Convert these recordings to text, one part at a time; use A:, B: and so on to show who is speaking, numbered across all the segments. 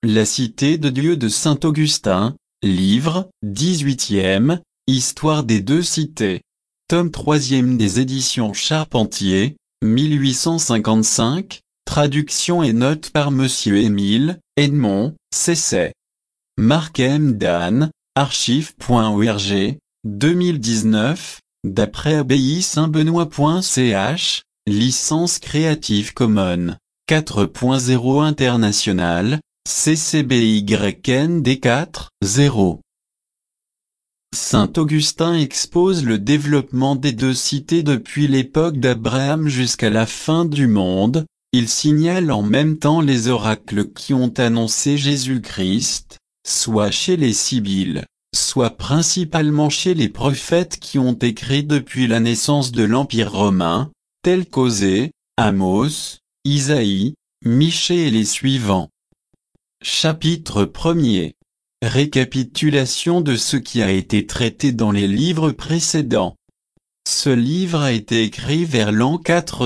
A: La cité de Dieu de saint Augustin, livre, 18e, Histoire des deux cités. Tome 3e des éditions Charpentier, 1855, traduction et notes par Monsieur Émile Edmond, Cesset. Marc M. Dan, archive.org, 2019, d'après abbaye-saint-benoît.ch, licence Creative Commons, 4.0 international, CC-BY-ND 4.0. Saint Augustin expose le développement des deux cités depuis l'époque d'Abraham jusqu'à la fin du monde. Il signale en même temps les oracles qui ont annoncé Jésus-Christ, soit chez les Sibylles, soit principalement chez les prophètes qui ont écrit depuis la naissance de l'Empire romain, tels qu'Osée, Amos, Isaïe, Michée et les suivants. Chapitre 1er. Récapitulation de ce qui a été traité dans les livres précédents. Ce livre a été écrit vers l'an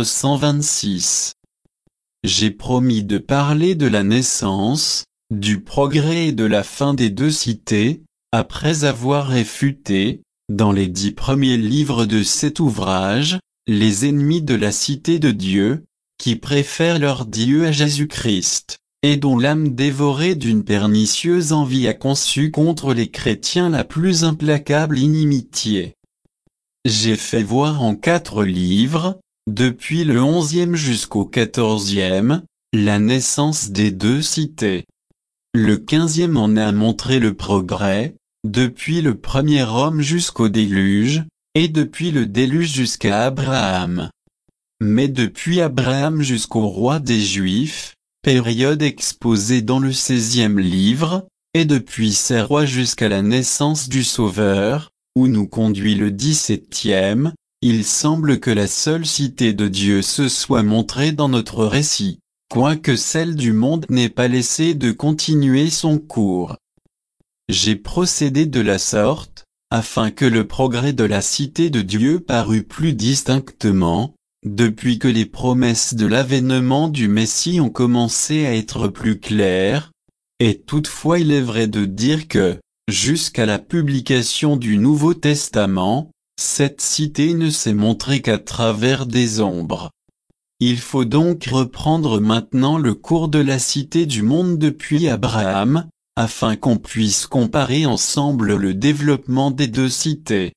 A: 426. J'ai promis de parler de la naissance, du progrès et de la fin des deux cités, après avoir réfuté, dans les 10 premiers livres de cet ouvrage, les ennemis de la cité de Dieu, qui préfèrent leur Dieu à Jésus-Christ, et dont l'âme dévorée d'une pernicieuse envie a conçu contre les chrétiens la plus implacable inimitié. J'ai fait voir en 4 livres, depuis le 11e jusqu'au 14e, la naissance des deux cités. Le 15e en a montré le progrès, depuis le premier homme jusqu'au déluge, et depuis le déluge jusqu'à Abraham. Mais depuis Abraham jusqu'au roi des Juifs, période exposée dans le 16e livre, et depuis ces rois jusqu'à la naissance du Sauveur, où nous conduit le 17e, il semble que la seule cité de Dieu se soit montrée dans notre récit, quoique celle du monde n'ait pas laissé de continuer son cours. J'ai procédé de la sorte, afin que le progrès de la cité de Dieu parût plus distinctement, depuis que les promesses de l'avènement du Messie ont commencé à être plus claires, et toutefois il est vrai de dire que, jusqu'à la publication du Nouveau Testament, cette cité ne s'est montrée qu'à travers des ombres. Il faut donc reprendre maintenant le cours de la cité du monde depuis Abraham, afin qu'on puisse comparer ensemble le développement des deux cités.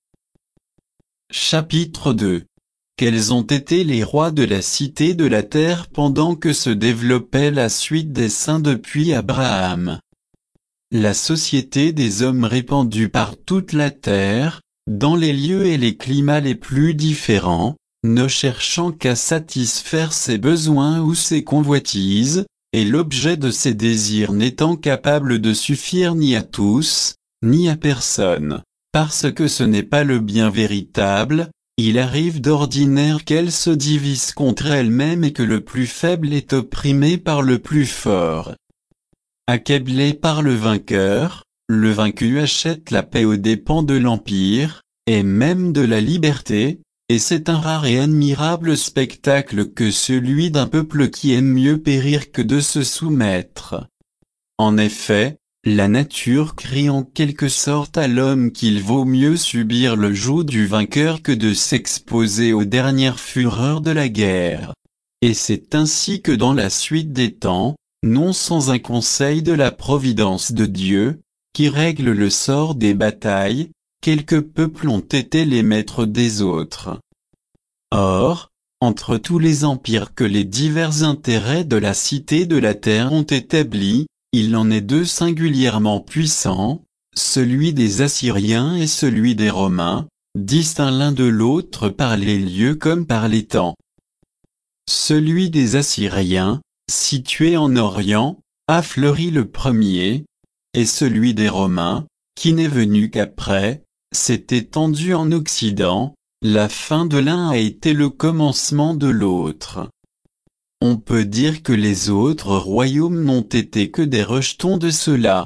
A: Chapitre 2. Quels ont été les rois de la cité de la terre pendant que se développait la suite des saints depuis Abraham? La société des hommes répandue par toute la terre, dans les lieux et les climats les plus différents, ne cherchant qu'à satisfaire ses besoins ou ses convoitises, et l'objet de ses désirs n'étant capable de suffire ni à tous, ni à personne, parce que ce n'est pas le bien véritable. Il arrive d'ordinaire qu'elles se divisent contre elles-mêmes et que le plus faible est opprimé par le plus fort. Accablé par le vainqueur, le vaincu achète la paix aux dépens de l'empire, et même de la liberté, et c'est un rare et admirable spectacle que celui d'un peuple qui aime mieux périr que de se soumettre. En effet, la nature crie en quelque sorte à l'homme qu'il vaut mieux subir le joug du vainqueur que de s'exposer aux dernières fureurs de la guerre. Et c'est ainsi que dans la suite des temps, non sans un conseil de la providence de Dieu, qui règle le sort des batailles, quelques peuples ont été les maîtres des autres. Or, entre tous les empires que les divers intérêts de la cité de la terre ont établis, il en est 2 singulièrement puissants, celui des Assyriens et celui des Romains, distincts l'un de l'autre par les lieux comme par les temps. Celui des Assyriens, situé en Orient, a fleuri le premier, et celui des Romains, qui n'est venu qu'après, s'est étendu en Occident. La fin de l'un a été le commencement de l'autre. On peut dire que les autres royaumes n'ont été que des rejetons de cela.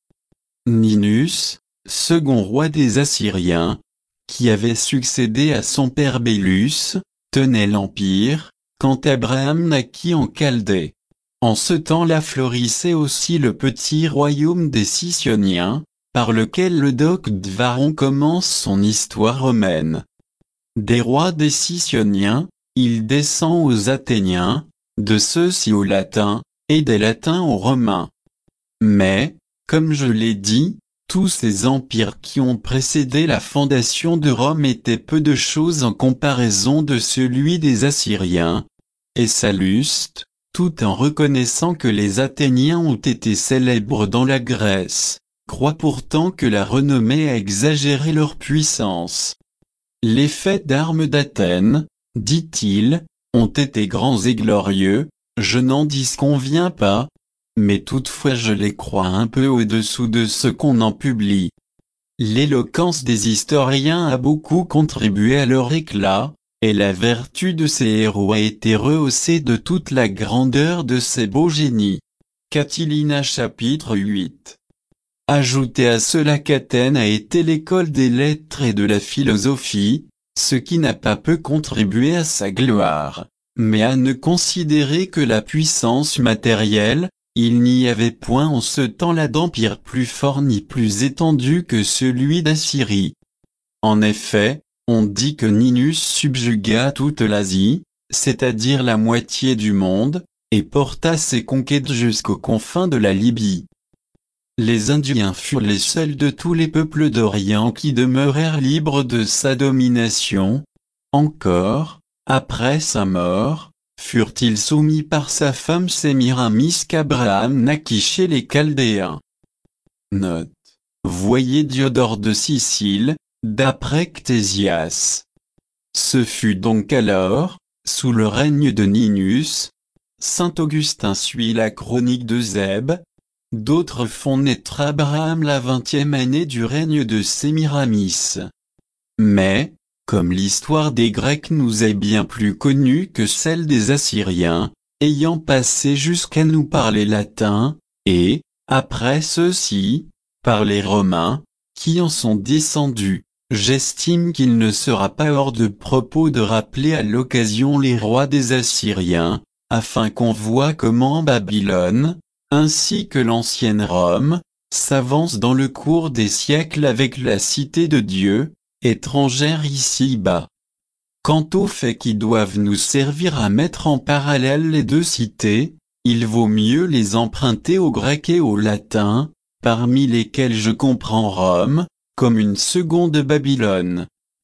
A: Ninus, second roi des Assyriens, qui avait succédé à son père Bélus, tenait l'empire, quand Abraham naquit en Chaldée. En ce temps-là florissait aussi le petit royaume des Sicyoniens, par lequel le Doc d'Varon commence son histoire romaine. Des rois des Sicyoniens, il descend aux Athéniens, de ceux-ci aux Latins, et des Latins aux Romains. Mais, comme je l'ai dit, tous ces empires qui ont précédé la fondation de Rome étaient peu de choses en comparaison de celui des Assyriens. Et Salluste, tout en reconnaissant que les Athéniens ont été célèbres dans la Grèce, croit pourtant que la renommée a exagéré leur puissance. Les faits d'armes d'Athènes, dit-il, ont été grands et glorieux, je n'en disconviens pas, mais toutefois je les crois un peu au-dessous de ce qu'on en publie. L'éloquence des historiens a beaucoup contribué à leur éclat, et la vertu de ces héros a été rehaussée de toute la grandeur de ces beaux génies. Catilina chapitre 8. Ajoutez à cela qu'Athènes a été l'école des lettres et de la philosophie, ce qui n'a pas peu contribué à sa gloire, mais à ne considérer que la puissance matérielle, il n'y avait point en ce temps-là d'empire plus fort ni plus étendu que celui d'Assyrie. En effet, on dit que Ninus subjugua toute l'Asie, c'est-à-dire la moitié du monde, et porta ses conquêtes jusqu'aux confins de la Libye. Les Indiens furent les seuls de tous les peuples d'Orient qui demeurèrent libres de sa domination. Encore, après sa mort, furent-ils soumis par sa femme Sémiramis qu'Abraham naquit chez les Chaldéens. Note. Voyez Diodore de Sicile, d'après Ctésias. Ce fut donc alors, sous le règne de Ninus. Saint Augustin suit la chronique de Zèbe. D'autres font naître Abraham la 20e année du règne de Sémiramis. Mais, comme l'histoire des Grecs nous est bien plus connue que celle des Assyriens, ayant passé jusqu'à nous par les Latins, et, après ceux-ci, par les Romains, qui en sont descendus, j'estime qu'il ne sera pas hors de propos de rappeler à l'occasion les rois des Assyriens, afin qu'on voie comment Babylone, ainsi que l'ancienne Rome, s'avance dans le cours des siècles avec la cité de Dieu, étrangère ici-bas. Quant aux faits qui doivent nous servir à mettre en parallèle les deux cités, il vaut mieux les emprunter aux Grecs et aux Latins, parmi lesquels je comprends Rome, comme une seconde Babylone.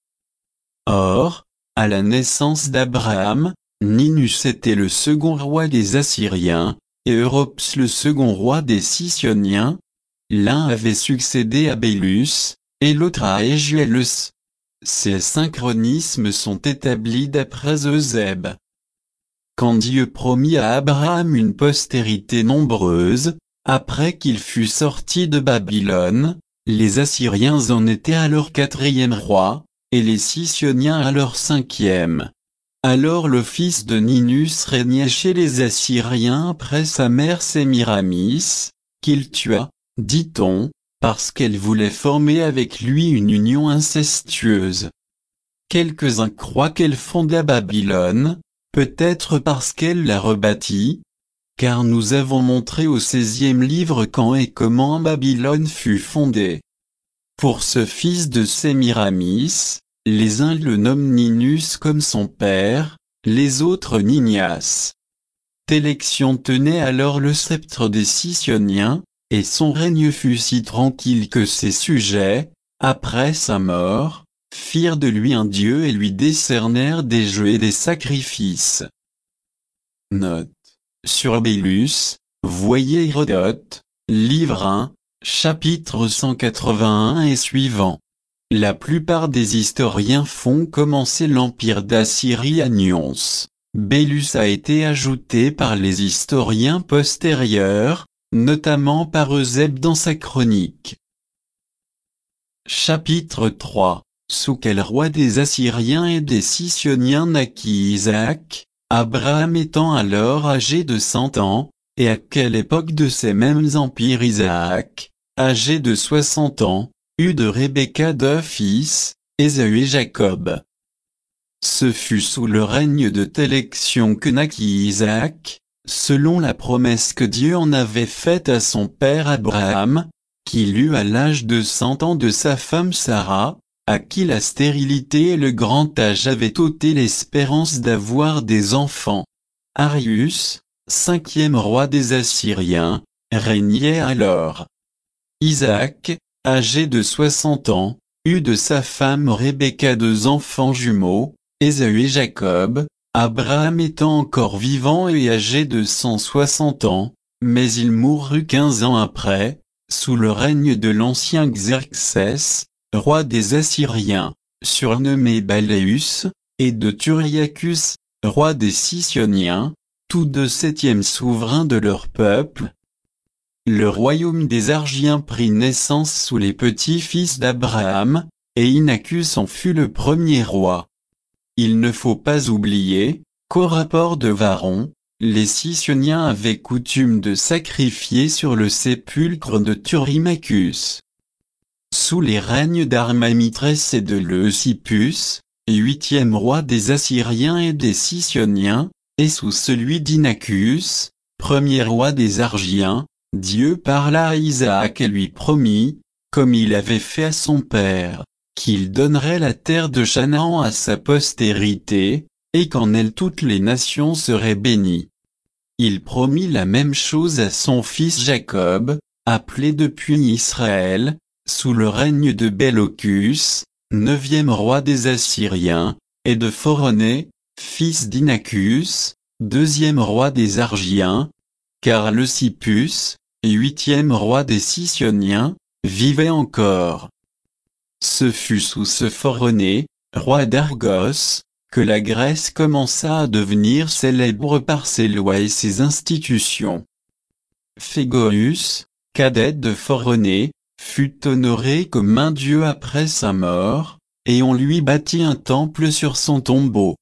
A: Or, à la naissance d'Abraham, Ninus était le second roi des Assyriens, et Europs le second roi des Sicyoniens. L'un avait succédé à Bélus, et l'autre à Égialus. Ces synchronismes sont établis d'après Eusèbe. Quand Dieu promit à Abraham une postérité nombreuse, après qu'il fut sorti de Babylone, les Assyriens en étaient à leur 4e roi, et les Sicyoniens à leur 5e. Alors le fils de Ninus régnait chez les Assyriens après sa mère Sémiramis, qu'il tua, dit-on, parce qu'elle voulait former avec lui une union incestueuse. Quelques-uns croient qu'elle fonda Babylone, peut-être parce qu'elle la rebâtit, car nous avons montré au 16e livre quand et comment Babylone fut fondée. Pour ce fils de Sémiramis, les uns le nomment Ninus comme son père, les autres Ninias. Télection tenait alors le sceptre des Sicyoniens, et son règne fut si tranquille que ses sujets, après sa mort, firent de lui un dieu et lui décernèrent des jeux et des sacrifices. Note. Sur Bélus, voyez Hérodote, livre 1, chapitre 181 et suivant. La plupart des historiens font commencer l'empire d'Assyrie à Nyons. Bélus a été ajouté par les historiens postérieurs, notamment par Eusèbe dans sa chronique. Chapitre 3. Sous quel roi des Assyriens et des Sicyoniens naquit Isaac, Abraham étant alors âgé de 100 ans, et à quelle époque de ces mêmes empires Isaac, âgé de 60 ans, eut de Rebecca 2 fils, Ésaü et Jacob. Ce fut sous le règne de Télection que naquit Isaac, selon la promesse que Dieu en avait faite à son père Abraham, qu'il eut à l'âge de 100 ans de sa femme Sarah, à qui la stérilité et le grand âge avaient ôté l'espérance d'avoir des enfants. Arius, 5e roi des Assyriens, régnait alors. Isaac, âgé de 60 ans, eut de sa femme Rebecca 2 enfants jumeaux, Ésaü et Jacob, Abraham étant encore vivant et âgé de 160 ans, mais il mourut 15 ans après, sous le règne de l'ancien Xerxès, roi des Assyriens, surnommé Baléus, et de Turiacus, roi des Sicyoniens, tous deux 7e souverains de leur peuple. Le royaume des Argiens prit naissance sous les petits-fils d'Abraham, et Inachus en fut le premier roi. Il ne faut pas oublier, qu'au rapport de Varon, les Sicyoniens avaient coutume de sacrifier sur le sépulcre de Turymachus. Sous les règnes d'Armamitrès et de Leucippus, 8e roi des Assyriens et des Sicyoniens, et sous celui d'Inachus, premier roi des Argiens, Dieu parla à Isaac et lui promit, comme il avait fait à son père, qu'il donnerait la terre de Chanaan à sa postérité, et qu'en elle toutes les nations seraient bénies. Il promit la même chose à son fils Jacob, appelé depuis Israël, sous le règne de Bélocus, 9e roi des Assyriens, et de Phoroné, fils d'Inachus, 2e roi des Argiens, car Leucippus, 8e roi des Sicyoniens, vivait encore. Ce fut sous ce Phoroné, roi d'Argos, que la Grèce commença à devenir célèbre par ses lois et ses institutions. Phégonius, cadet de Phoroné, fut honoré comme un dieu après sa mort, et on lui bâtit un temple sur son tombeau.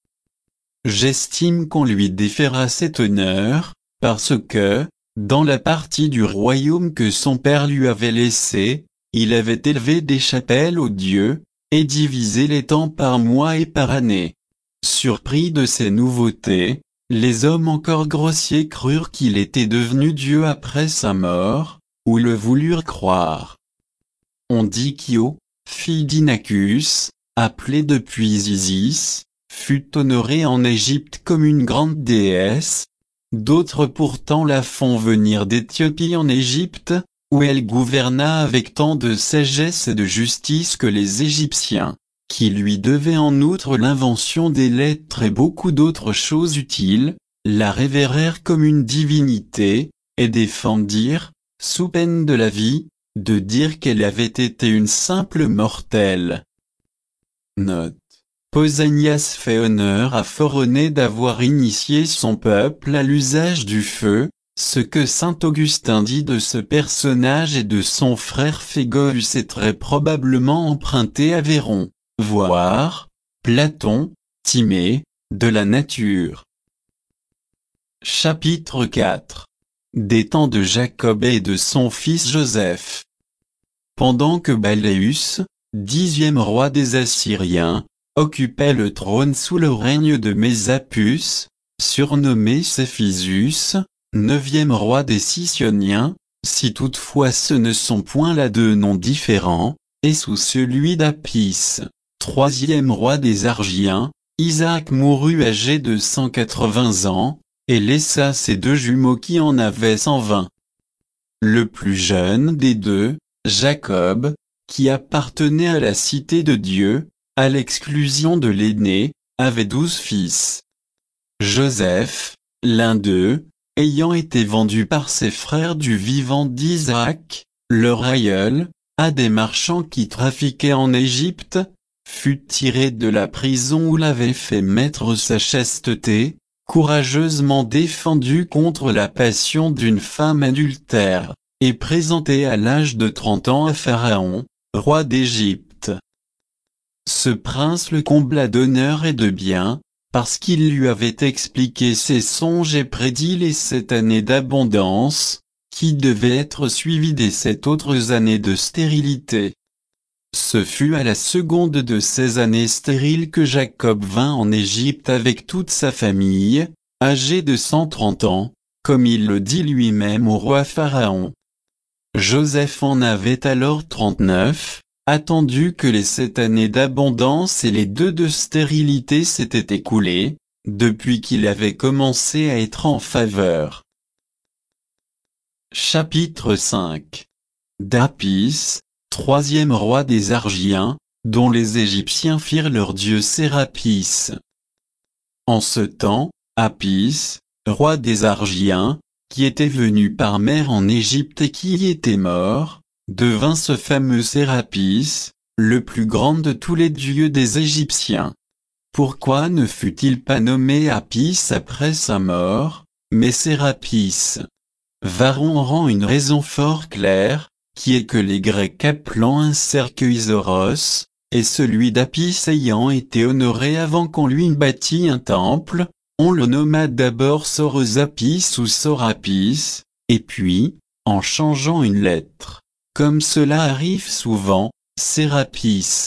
A: J'estime qu'on lui déféra cet honneur, parce que, dans la partie du royaume que son père lui avait laissée, il avait élevé des chapelles aux dieux, et divisé les temps par mois et par année. Surpris de ces nouveautés, les hommes encore grossiers crurent qu'il était devenu Dieu après sa mort, ou le voulurent croire. On dit qu'Io, fille d'Inachus, appelée depuis Isis, fut honorée en Égypte comme une grande déesse. D'autres pourtant la font venir d'Éthiopie en Égypte, où elle gouverna avec tant de sagesse et de justice que les Égyptiens, qui lui devaient en outre l'invention des lettres et beaucoup d'autres choses utiles, la révérèrent comme une divinité, et défendirent, sous peine de la vie, de dire qu'elle avait été une simple mortelle. Note. Pausanias fait honneur à Phoroné d'avoir initié son peuple à l'usage du feu, ce que saint Augustin dit de ce personnage et de son frère Phégonius est très probablement emprunté à Véron, voire, Platon, Timée, de la nature. Chapitre 4. Des temps de Jacob et de son fils Joseph. Pendant que Baléus, 10e roi des Assyriens, occupait le trône sous le règne de Mésapus, surnommé Céphisus, 9e roi des Sicyoniens, si toutefois ce ne sont point là deux noms différents, et sous celui d'Apis, 3e roi des Argiens, Isaac mourut âgé de 180 ans, et laissa ses deux jumeaux qui en avaient 120. Le plus jeune des deux, Jacob, qui appartenait à la cité de Dieu, à l'exclusion de l'aîné, avait 12 fils. Joseph, l'un d'eux, ayant été vendu par ses frères du vivant d'Isaac, leur aïeul, à des marchands qui trafiquaient en Égypte, fut tiré de la prison où l'avait fait mettre sa chasteté, courageusement défendu contre la passion d'une femme adultère, et présenté à l'âge de 30 ans à Pharaon, roi d'Égypte. Ce prince le combla d'honneur et de biens, parce qu'il lui avait expliqué ses songes et prédit les 7 années d'abondance, qui devaient être suivies des 7 autres années de stérilité. Ce fut à la seconde de ces années stériles que Jacob vint en Égypte avec toute sa famille, âgé de 130 ans, comme il le dit lui-même au roi Pharaon. Joseph en avait alors 39, attendu que les 7 années d'abondance et les 2 de stérilité s'étaient écoulées, depuis qu'il avait commencé à être en faveur. Chapitre 5. d'Apis, 3e roi des Argiens, dont les Égyptiens firent leur dieu Sérapis. En ce temps, Apis, roi des Argiens, qui était venu par mer en Égypte et qui y était mort, devint ce fameux Sérapis, le plus grand de tous les dieux des Égyptiens. Pourquoi ne fut-il pas nommé Apis après sa mort, mais Sérapis? Varron rend une raison fort claire, qui est que les Grecs appelant un cercueil Zoros, et celui d'Apis ayant été honoré avant qu'on lui bâtît un temple, on le nomma d'abord Sorosapis ou Sorapis, et puis, en changeant une lettre, comme cela arrive souvent, Sérapis.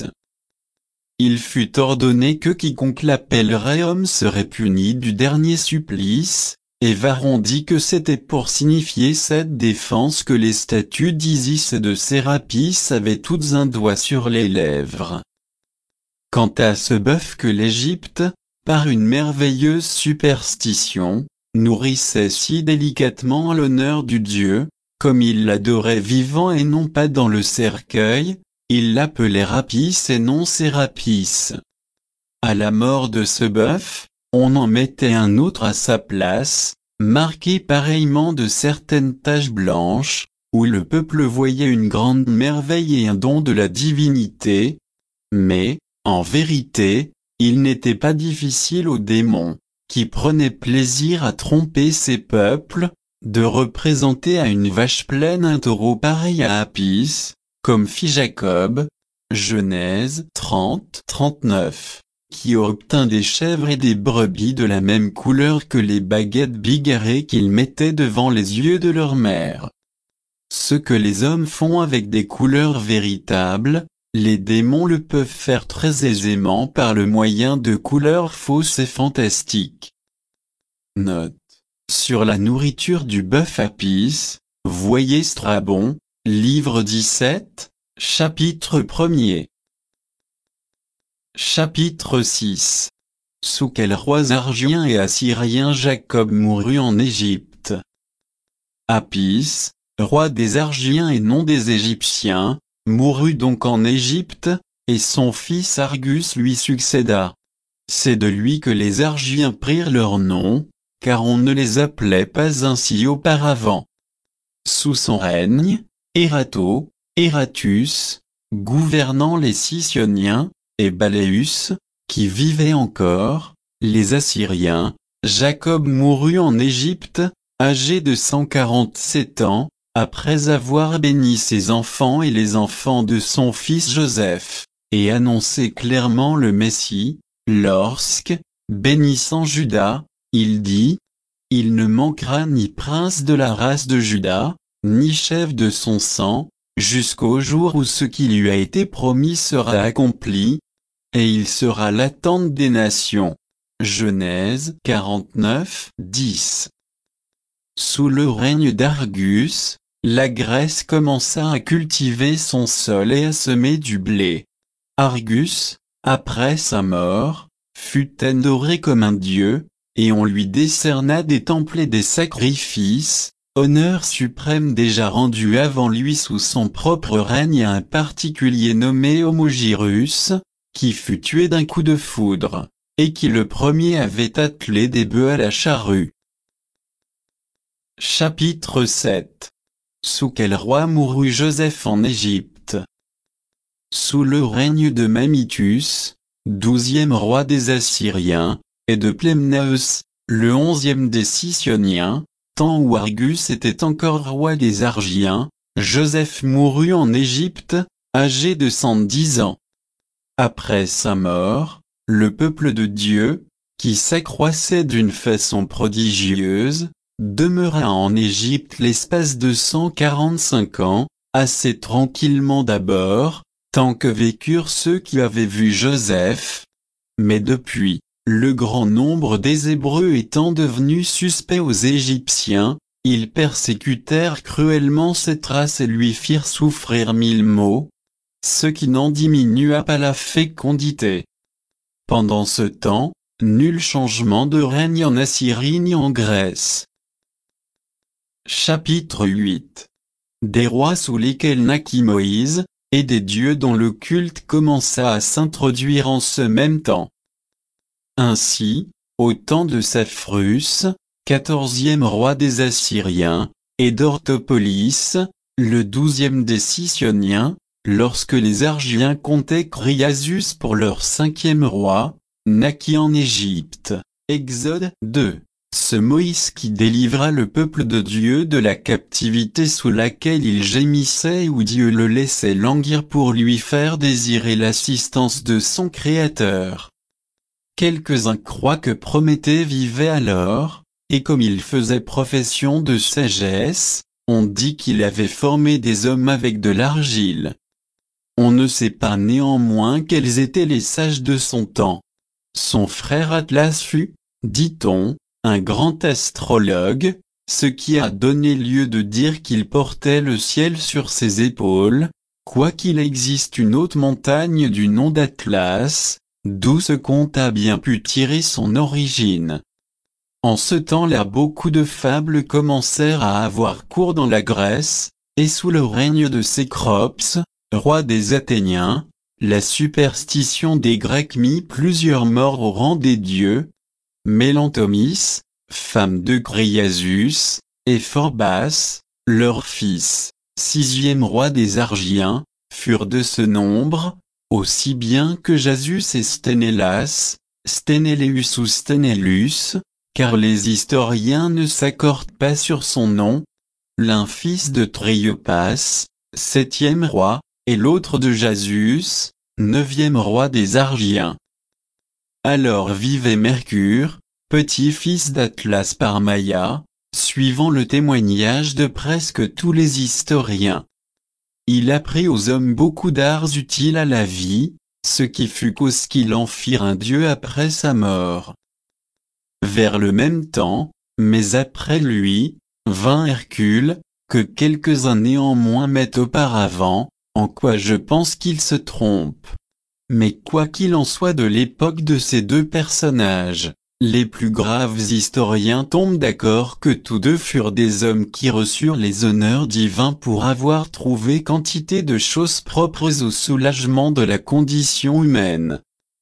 A: Il fut ordonné que quiconque l'appellerait homme serait puni du dernier supplice, et Varron dit que c'était pour signifier cette défense que les statues d'Isis et de Sérapis avaient toutes un doigt sur les lèvres. Quant à ce bœuf que l'Égypte, par une merveilleuse superstition, nourrissait si délicatement à l'honneur du dieu, comme il l'adorait vivant et non pas dans le cercueil, il l'appelait Rapis et non Sérapis. À la mort de ce bœuf, on en mettait un autre à sa place, marqué pareillement de certaines taches blanches, où le peuple voyait une grande merveille et un don de la divinité. Mais, en vérité, il n'était pas difficile aux démons, qui prenaient plaisir à tromper ces peuples, de représenter à une vache pleine un taureau pareil à Apis, comme fit Jacob, Genèse 30-39. Qui obtint des chèvres et des brebis de la même couleur que les baguettes bigarrées qu'ils mettaient devant les yeux de leur mère. Ce que les hommes font avec des couleurs véritables, les démons le peuvent faire très aisément par le moyen de couleurs fausses et fantastiques. Note. Sur la nourriture du bœuf Apis, voyez Strabon, livre 17, chapitre 1er. Chapitre 6. Sous quels rois argiens et assyriens Jacob mourut en Égypte. Apis, roi des Argiens et non des Égyptiens, mourut donc en Égypte, et son fils Argus lui succéda. C'est de lui que les Argiens prirent leur nom, car on ne les appelait pas ainsi auparavant. Sous son règne, Eratus, gouvernant les Sicyoniens, et Baléus, qui vivait encore, les Assyriens, Jacob mourut en Égypte, âgé de 147 ans, après avoir béni ses enfants et les enfants de son fils Joseph, et annoncé clairement le Messie, lorsque, bénissant Juda, il dit, « Il ne manquera ni prince de la race de Juda, ni chef de son sang, jusqu'au jour où ce qui lui a été promis sera accompli, et il sera l'attente des nations. » Genèse 49-10. Sous le règne d'Argus, la Grèce commença à cultiver son sol et à semer du blé. Argus, après sa mort, fut adoré comme un dieu, et on lui décerna des temples et des sacrifices, honneur suprême déjà rendu avant lui sous son propre règne à un particulier nommé Homogyrus, qui fut tué d'un coup de foudre, et qui le premier avait attelé des bœufs à la charrue. Chapitre 7. Sous quel roi mourut Joseph en Égypte? Sous le règne de Mammitus, 12e roi des Assyriens, et de Plemnaeus, le 11e des Sicyoniens, temps où Argus était encore roi des Argiens, Joseph mourut en Égypte, âgé de 110 ans. Après sa mort, le peuple de Dieu, qui s'accroissait d'une façon prodigieuse, demeura en Égypte l'espace de 145 ans, assez tranquillement d'abord, tant que vécurent ceux qui avaient vu Joseph. Mais depuis, le grand nombre des Hébreux étant devenus suspects aux Égyptiens, ils persécutèrent cruellement cette race et lui firent souffrir 1000 maux, ce qui n'en diminua pas la fécondité. Pendant ce temps, nul changement de règne en Assyrie ni en Grèce. Chapitre 8. Des rois sous lesquels naquit Moïse, et des dieux dont le culte commença à s'introduire en ce même temps. Ainsi, au temps de Saphrus, 14e roi des Assyriens, et d'Orthopolis, le 12e des Sicyoniens, lorsque les Argiens comptaient Kriasus pour leur 5e roi, naquit en Égypte. Exode 2. Ce Moïse qui délivra le peuple de Dieu de la captivité sous laquelle il gémissait où Dieu le laissait languir pour lui faire désirer l'assistance de son Créateur. Quelques-uns croient que Prométhée vivait alors, et comme il faisait profession de sagesse, on dit qu'il avait formé des hommes avec de l'argile. On ne sait pas néanmoins quels étaient les sages de son temps. Son frère Atlas fut, dit-on, un grand astrologue, ce qui a donné lieu de dire qu'il portait le ciel sur ses épaules, quoiqu'il existe une haute montagne du nom d'Atlas, d'où ce conte a bien pu tirer son origine. En ce temps-là beaucoup de fables commencèrent à avoir cours dans la Grèce, et sous le règne de Cécrops, roi des Athéniens, la superstition des Grecs mit plusieurs morts au rang des dieux. Mélantomis, femme de Kriasus, et Phorbas, leur fils, 6e roi des Argiens, furent de ce nombre, aussi bien que Jasus et Sténélas, Sténéléus ou Sténélus, car les historiens ne s'accordent pas sur son nom, l'un fils de Triopas, 7e roi, et l'autre de Jasus, 9e roi des Argiens. Alors vivait Mercure, petit-fils d'Atlas par Maïa, suivant le témoignage de presque tous les historiens. Il apprit aux hommes beaucoup d'arts utiles à la vie, ce qui fut cause qu'il en firent un dieu après sa mort. Vers le même temps, mais après lui, vint Hercule, que quelques-uns néanmoins mettent auparavant, en quoi je pense qu'il se trompe. Mais quoi qu'il en soit de l'époque de ces deux personnages, les plus graves historiens tombent d'accord que tous deux furent des hommes qui reçurent les honneurs divins pour avoir trouvé quantité de choses propres au soulagement de la condition humaine.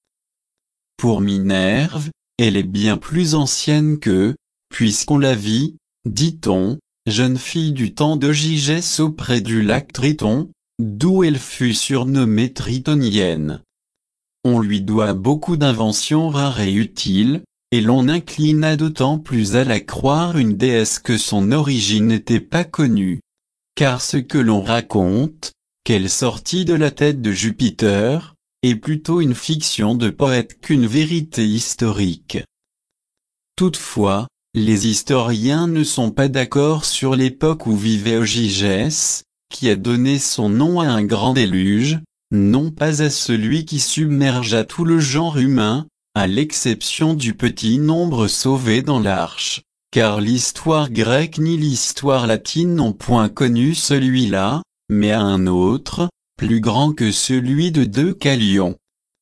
A: Pour Minerve, elle est bien plus ancienne que, puisqu'on la vit, dit-on, jeune fille du temps d'Ogygès auprès du lac Triton, d'où elle fut surnommée Tritonienne. On lui doit beaucoup d'inventions rares et utiles, et l'on inclina d'autant plus à la croire une déesse que son origine n'était pas connue. Car ce que l'on raconte, qu'elle sortit de la tête de Jupiter, est plutôt une fiction de poète qu'une vérité historique. Toutefois, les historiens ne sont pas d'accord sur l'époque où vivait Ogygès, qui a donné son nom à un grand déluge, non pas à celui qui submergea tout le genre humain, à l'exception du petit nombre sauvé dans l'arche, car l'histoire grecque ni l'histoire latine n'ont point connu celui-là, mais à un autre, plus grand que celui de Deucalion.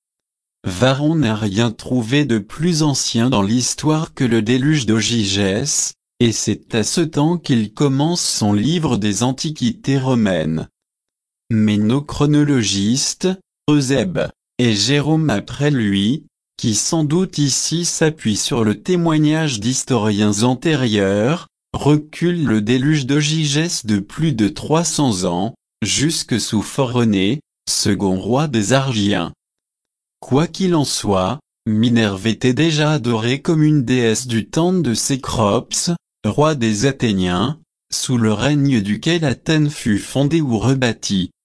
A: Varron n'a rien trouvé de plus ancien dans l'histoire que le déluge d'Ogygès, et c'est à ce temps qu'il commence son livre des Antiquités romaines. Mais nos chronologistes, Eusèbe, et Jérôme après lui, qui sans doute ici s'appuient sur le témoignage d'historiens antérieurs, reculent le déluge d'Ogygès de plus de 300 ans, jusque sous Phoronée, second roi des Argiens. Quoi qu'il en soit, Minerve était déjà adorée comme une déesse du temps de Cécrops, roi des Athéniens, sous le règne duquel Athènes fut fondée ou rebâtie.